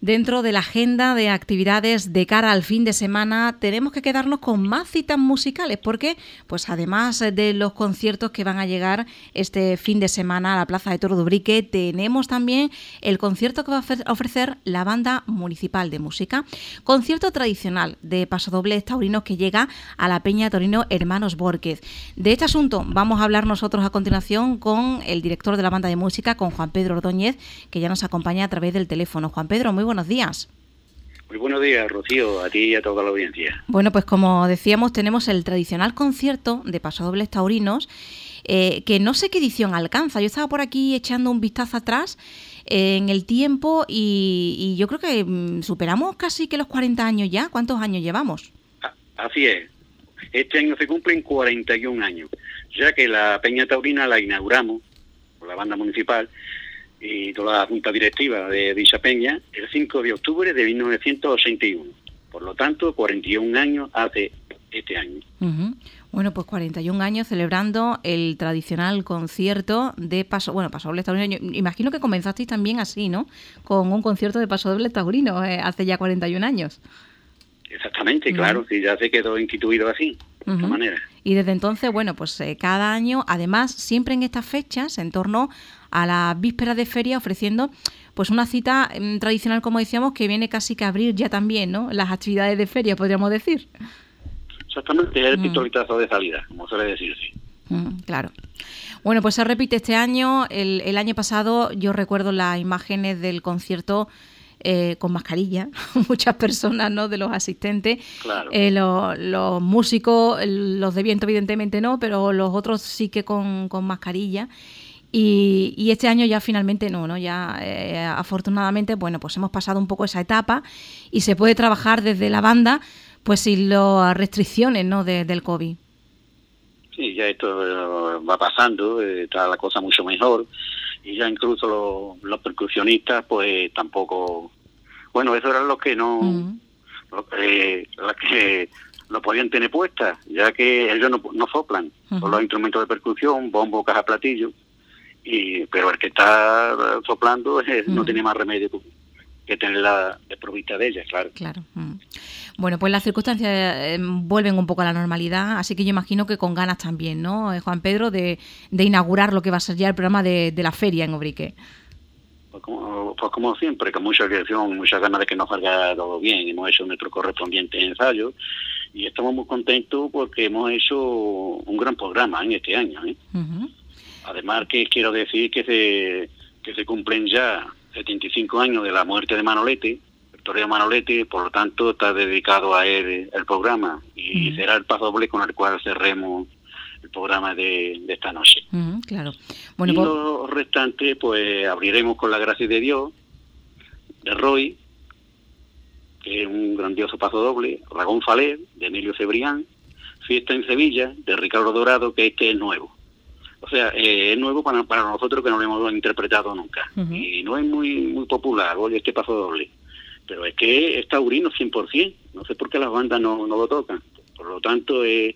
Dentro de la agenda de actividades de cara al fin de semana tenemos que quedarnos con más citas musicales porque, pues además de los conciertos que van a llegar este fin de semana a la Plaza de Toros de Ubrique, tenemos también el concierto que va a ofrecer la Banda Municipal de Música. Concierto tradicional de pasodobles taurinos que llega a la Peña Torino Hermanos Bórquez. De este asunto vamos a hablar nosotros a continuación con el director de la Banda de Música, con Juan Pedro Ordóñez, que ya nos acompaña a través del teléfono. Juan Pedro, muy buenos días. Muy buenos días, Rocío, a ti y a toda la audiencia. Bueno, pues como decíamos, tenemos el tradicional concierto de pasodobles taurinos, que no sé qué edición alcanza. Yo estaba por aquí echando un vistazo atrás en el tiempo y yo creo que superamos casi que los 40 años ya. ¿Cuántos años llevamos? Así es. Este año se cumplen 41 años, ya que la Peña Taurina la inauguramos por la Banda Municipal y toda la junta directiva de dicha peña el 5 de octubre de 1981. Por lo tanto, 41 años hace este año. Uh-huh. Bueno, pues 41 años celebrando el tradicional concierto de pasodobles taurinos. Imagino que comenzasteis también así, ¿no? Con un concierto de pasodobles taurinos hace ya 41 años. Exactamente, claro, sí, ya se quedó instituido así, de esta manera. Y desde entonces, bueno, pues cada año, además, siempre en estas fechas, en torno a la víspera de feria, ofreciendo pues una cita tradicional, como decíamos, que viene casi que a abrir ya también, ¿no?, las actividades de feria, podríamos decir. Exactamente, es el pistoletazo de salida, como suele decirse. Claro. Bueno, pues se repite este año. El año pasado yo recuerdo las imágenes del concierto con mascarilla, muchas personas, ¿no?, de los asistentes. Claro. Los músicos, los de viento evidentemente no, pero los otros sí que con mascarilla. Y este año ya finalmente no, ya afortunadamente, bueno, pues hemos pasado un poco esa etapa y se puede trabajar desde la banda pues sin las restricciones, ¿no?, del COVID. Sí, ya esto va pasando, está la cosa mucho mejor y ya incluso los percusionistas pues tampoco, bueno, eso eran los que no, las que no podían tener puestas, ya que ellos no soplan, con los instrumentos de percusión, bombo, caja, platillo. Pero el que está soplando no tiene más remedio que tenerla desprovista de ella, claro. Claro. Bueno, pues las circunstancias vuelven un poco a la normalidad, así que yo imagino que con ganas también, ¿no, Juan Pedro, de inaugurar lo que va a ser ya el programa de la feria en Ubrique? Pues como siempre, con mucha ilusión, muchas ganas de que nos salga todo bien. Hemos hecho nuestro correspondiente ensayo y estamos muy contentos porque hemos hecho un gran programa en este año, ¿eh? Además que quiero decir que se cumplen ya 75 años de la muerte de Manolete, el torero Manolete, por lo tanto está dedicado a él el programa y será el pasodoble con el cual cerremos el programa de esta noche. Claro. Bueno, y los restantes pues abriremos con la gracia de Dios, de Roy, que es un grandioso pasodoble, Ragón Faler, de Emilio Cebrián, Fiesta en Sevilla, de Ricardo Dorado, que este es nuevo. O sea, es nuevo para nosotros que no lo hemos interpretado nunca. Y no es muy popular, oye, este pasodoble. Pero es que es taurino 100%. No sé por qué las bandas no lo tocan. Por lo tanto, es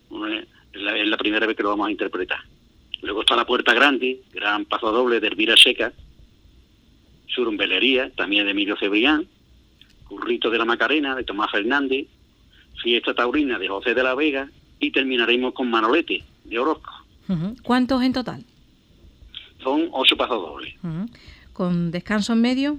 la primera vez que lo vamos a interpretar. Luego está La Puerta Grande, gran pasodoble de Elvira Checa. Churumbelería, también de Emilio Cebrián. Currito de la Macarena, de Tomás Fernández. Fiesta taurina de José de la Vega. Y terminaremos con Manolete, de Orozco. ¿Cuántos en total? Son 8 pasodobles. ¿Con descanso en medio?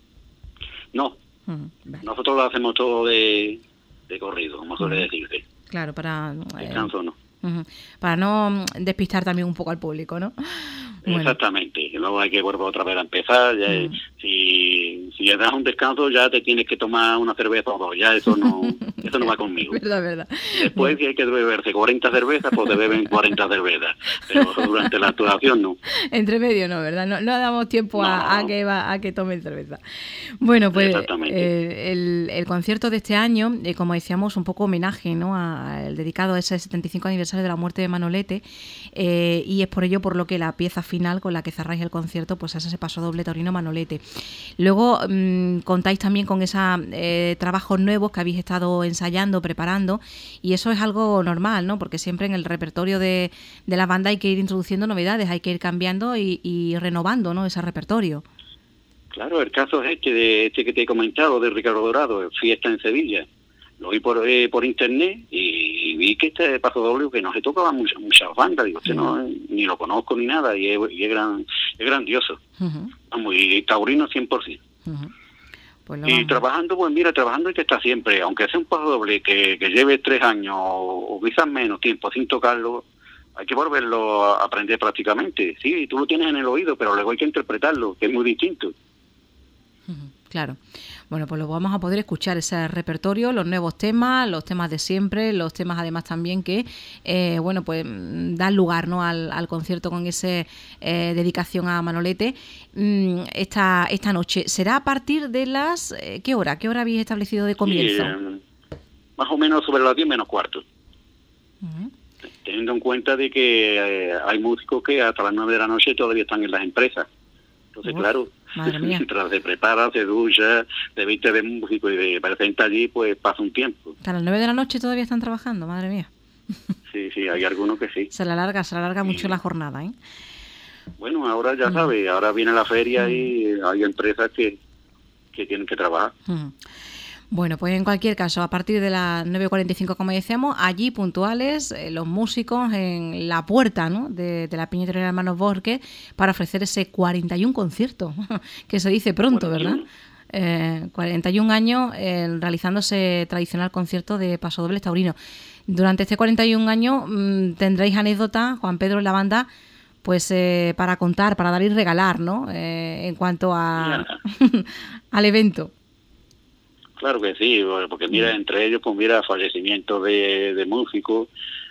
No. Vale. Nosotros lo hacemos todo de corrido, como suele decirse. Claro, para... Descanso no. Para no despistar también un poco al público, ¿no? Bueno. Exactamente, luego hay que volver otra vez a empezar. Ya si le das un descanso ya te tienes que tomar una cerveza o dos, ya eso no va conmigo. Verdad. Después si hay que beberse 40 cervezas, pues te beben 40 cervezas, pero durante la actuación no. Entre medio no, ¿verdad? No damos tiempo a que tomen cerveza. Bueno, pues el concierto de este año, como decíamos, un poco homenaje, ¿no?, dedicado a ese 75 aniversario de la muerte de Manolete, y es por ello por lo que la pieza final con la que cerráis el concierto pues es ese pasodoble taurino Manolete. Luego contáis también con esos trabajos nuevos que habéis estado ensayando, preparando, y eso es algo normal, ¿no?, porque siempre en el repertorio de la banda hay que ir introduciendo novedades, hay que ir cambiando y renovando, ¿no?, ese repertorio. Claro, el caso es este que te he comentado, de Ricardo Dorado, Fiesta en Sevilla. Lo vi por internet y vi que este Paso Doble, que no se tocaba muchas bandas, digo, no, ni lo conozco ni nada, y es grandioso. Muy taurino 100%. Pues y trabajando, pues mira, trabajando hay que estar siempre, aunque sea un Paso Doble que lleve 3 años o quizás menos tiempo sin tocarlo, hay que volverlo a aprender prácticamente. Sí, tú lo tienes en el oído, pero luego hay que interpretarlo, que es muy distinto. Claro. Bueno, pues lo vamos a poder escuchar, ese repertorio, los nuevos temas, los temas de siempre, los temas además también que, bueno, pues dan lugar, ¿no?, al concierto con esa dedicación a Manolete esta noche. ¿Será a partir de las... ¿Qué hora? ¿Qué hora habéis establecido de comienzo? Sí, más o menos sobre las 10 menos cuarto. Teniendo en cuenta de que hay músicos que hasta las 9 de la noche todavía están en las empresas. Entonces, claro, mientras se prepara, se ducha, se viste de músico y se presenta allí, pues pasa un tiempo. ¿Hasta las 9 de la noche todavía están trabajando? Madre mía. Sí, hay algunos que sí. Se alarga mucho la jornada, ¿eh? Bueno, ahora ya sabes, ahora viene la feria y hay empresas que tienen que trabajar. Bueno, pues en cualquier caso, a partir de las 9:45, como decíamos, allí puntuales, los músicos en la puerta, ¿no?, de la Piñatería de Hermanos Borges, para ofrecer ese 41 concierto, que se dice pronto, 41. ¿Verdad? 41 años realizándose tradicional concierto de pasodobles taurinos. Durante este 41 años tendréis anécdotas, Juan Pedro, en la banda, pues para contar, para dar y regalar, ¿no?, en cuanto a al evento. Claro que sí, porque mira, entre ellos, pues mira, fallecimientos de músicos,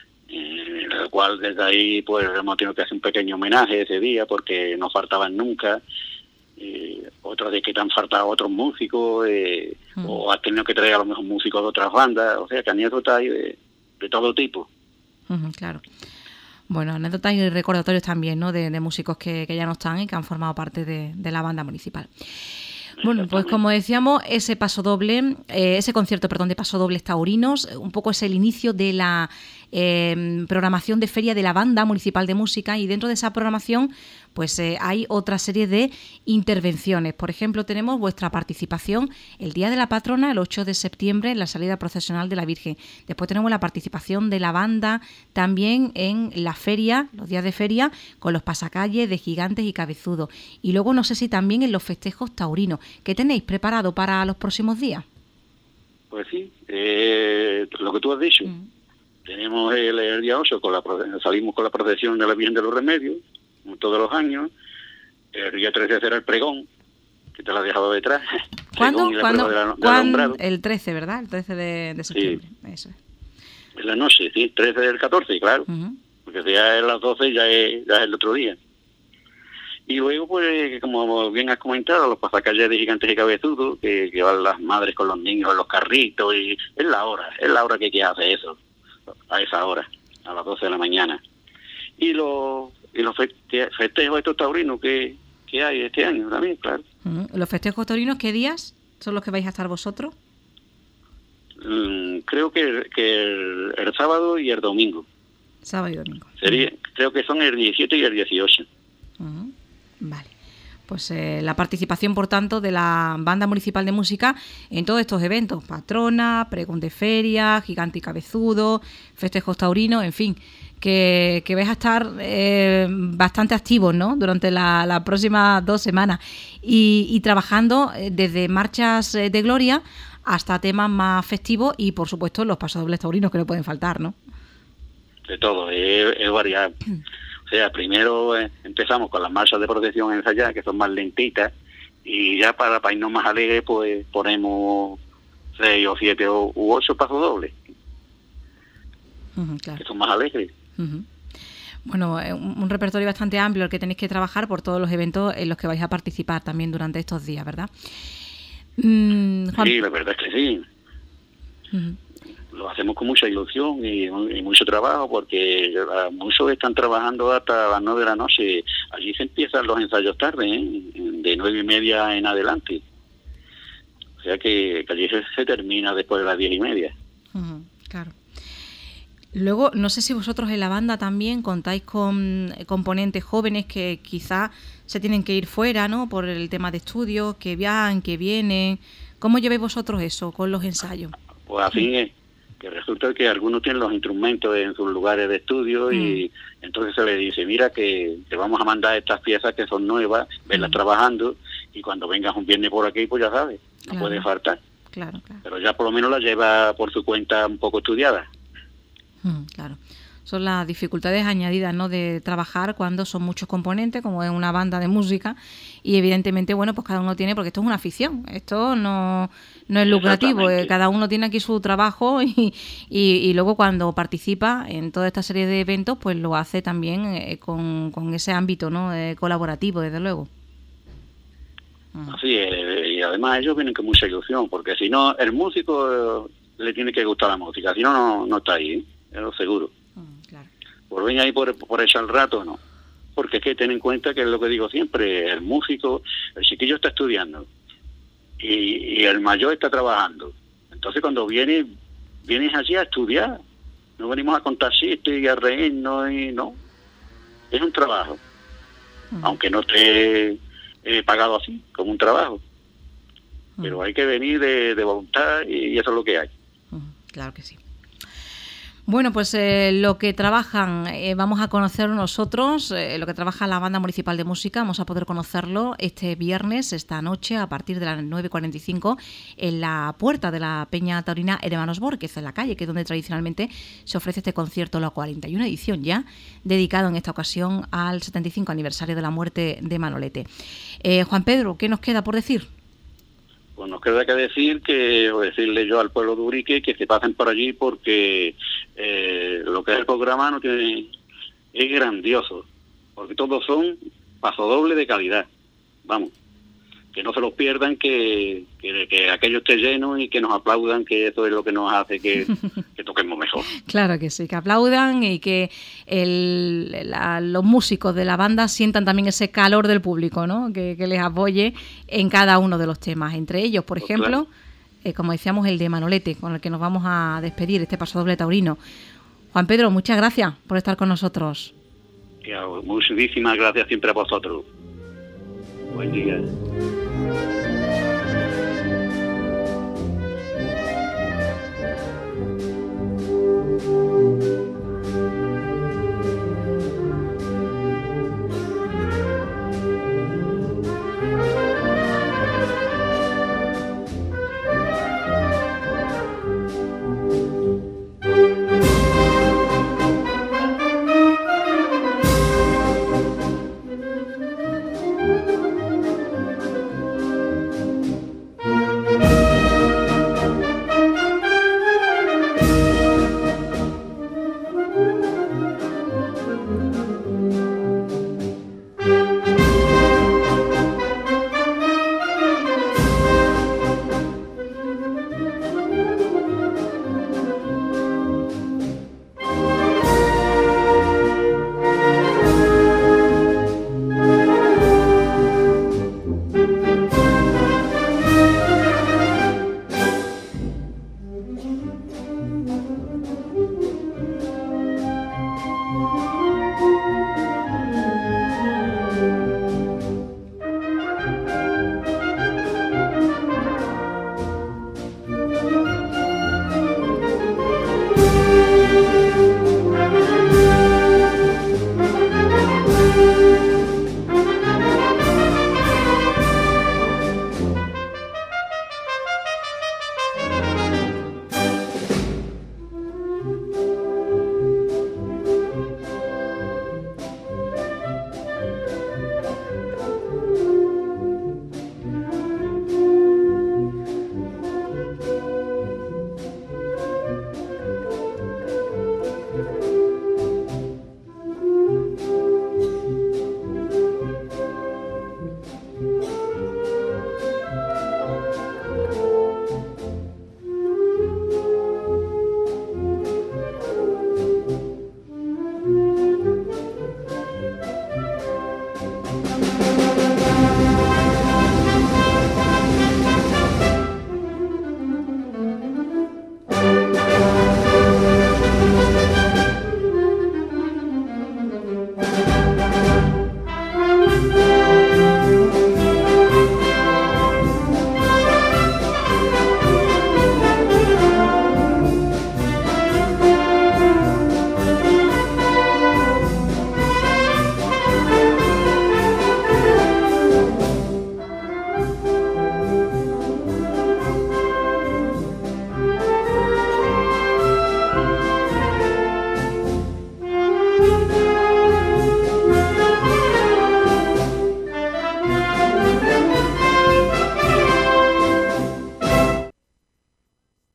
el cual desde ahí pues hemos tenido que hacer un pequeño homenaje ese día, porque no faltaban nunca. Otras de que te han faltado otros músicos, o has tenido que traer a lo mejor músicos de otras bandas, o sea, que anécdotas hay de todo tipo. Claro. Bueno, anécdotas y recordatorios también, ¿no?, de músicos que ya no están y que han formado parte de la banda municipal. Bueno, pues como decíamos, ese concierto de pasodobles taurinos, un poco es el inicio de la programación de feria de la Banda Municipal de Música, y dentro de esa programación pues hay otra serie de intervenciones. Por ejemplo, tenemos vuestra participación el Día de la Patrona, el 8 de septiembre, en la salida procesional de la Virgen. Después tenemos la participación de la banda también en la feria, los días de feria, con los pasacalles de Gigantes y Cabezudo. Y luego no sé si también en los festejos taurinos. ¿Qué tenéis preparado para los próximos días? Pues sí, lo que tú has dicho. Tenemos el día 8, salimos con la procesión de la Virgen de los Remedios, todos los años. El día 13 será el pregón, que te lo has dejado detrás. ¿Cuándo? El 13, ¿verdad? El 13 de septiembre. Sí. Eso es. En la noche, sí, 13 del 14, claro. Porque si ya es las 12, ya es el otro día. Y luego, pues, como bien has comentado, los pasacalles de Gigantes y Cabezudos, que van las madres con los niños en los carritos, y es la hora que hay que hacer eso, a esa hora, a las 12 de la mañana. Y los festejos estos taurinos que hay este año también, claro. ¿Los festejos taurinos qué días son los que vais a estar vosotros? Creo que el sábado y el domingo. Sábado y domingo. Creo que son el 17 y el 18. Vale. Pues la participación, por tanto, de la Banda Municipal de Música en todos estos eventos: Patrona, Pregón de Feria, Gigante y Cabezudo, festejos taurinos, en fin, que vais a estar bastante activos, ¿no?, durante las próximas 2 semanas y trabajando desde marchas de gloria hasta temas más festivos y, por supuesto, los pasodobles taurinos, que no pueden faltar, ¿no? De todo, es variable. O sea, primero empezamos con las marchas de procesión ensayadas, que son más lentitas, y ya para irnos más alegres, pues ponemos 6 o 7 u 8 pasodobles, claro, que son más alegres. Bueno, un repertorio bastante amplio el que tenéis que trabajar por todos los eventos en los que vais a participar también durante estos días, ¿verdad? Juan... Sí, la verdad es que sí. Lo hacemos con mucha ilusión y mucho trabajo, porque muchos están trabajando hasta las 9 de la noche. Allí se empiezan los ensayos tarde, de 9:30 en adelante. O sea que allí se termina después de las 10:30. Claro. Luego, no sé si vosotros en la banda también contáis con componentes jóvenes que quizás se tienen que ir fuera, ¿no? Por el tema de estudios, que viajan, que vienen. ¿Cómo lleváis vosotros eso con los ensayos? Pues así es, que resulta que algunos tienen los instrumentos en sus lugares de estudio y entonces se les dice, mira que te vamos a mandar estas piezas que son nuevas, verlas trabajando y cuando vengas un viernes por aquí, pues ya sabes, no puede faltar. Claro. Pero ya por lo menos la lleva por su cuenta un poco estudiada. Claro. Son las dificultades añadidas, ¿no?, de trabajar cuando son muchos componentes, como es una banda de música, y evidentemente, bueno, pues cada uno tiene, porque esto es una afición, esto no es lucrativo, cada uno tiene aquí su trabajo y luego cuando participa en toda esta serie de eventos, pues lo hace también con ese ámbito, ¿no?, colaborativo, desde luego. Así es, y además ellos vienen con mucha ilusión, porque si no, el músico le tiene que gustar la música, si no, no está ahí, lo seguro. Claro. Por venir ahí por echar el rato, no. Porque es que ten en cuenta que es lo que digo siempre, el músico, el chiquillo está estudiando y el mayor está trabajando. Entonces cuando vienes allí a estudiar, no venimos a contar chistes y a reírnos y no. Es un trabajo, aunque no esté pagado así, como un trabajo. Pero hay que venir de voluntad y eso es lo que hay. Claro que sí. Bueno, pues lo que trabajan, vamos a conocerlo nosotros, lo que trabaja la Banda Municipal de Música, vamos a poder conocerlo este viernes, esta noche, a partir de las 9:45, en la puerta de la Peña Taurina Hermanos Borquez, en la calle, que es donde tradicionalmente se ofrece este concierto, la 41 edición ya, dedicado en esta ocasión al 75 aniversario de la muerte de Manolete. Juan Pedro, ¿qué nos queda por decir? Pues nos queda que decirle yo al pueblo de Urique que se pasen por allí porque lo que es el programa es grandioso, porque todos son pasodobles de calidad. Vamos, que no se los pierdan, que aquello esté lleno y que nos aplaudan, que eso es lo que nos hace que toquemos mejor. Claro que sí, que aplaudan y que los músicos de la banda sientan también ese calor del público, ¿no? Que les apoye en cada uno de los temas. Entre ellos, por ejemplo, como decíamos, el de Manolete, con el que nos vamos a despedir, este pasodoble taurino. Juan Pedro, muchas gracias por estar con nosotros. Muchísimas gracias siempre a vosotros. Buen día.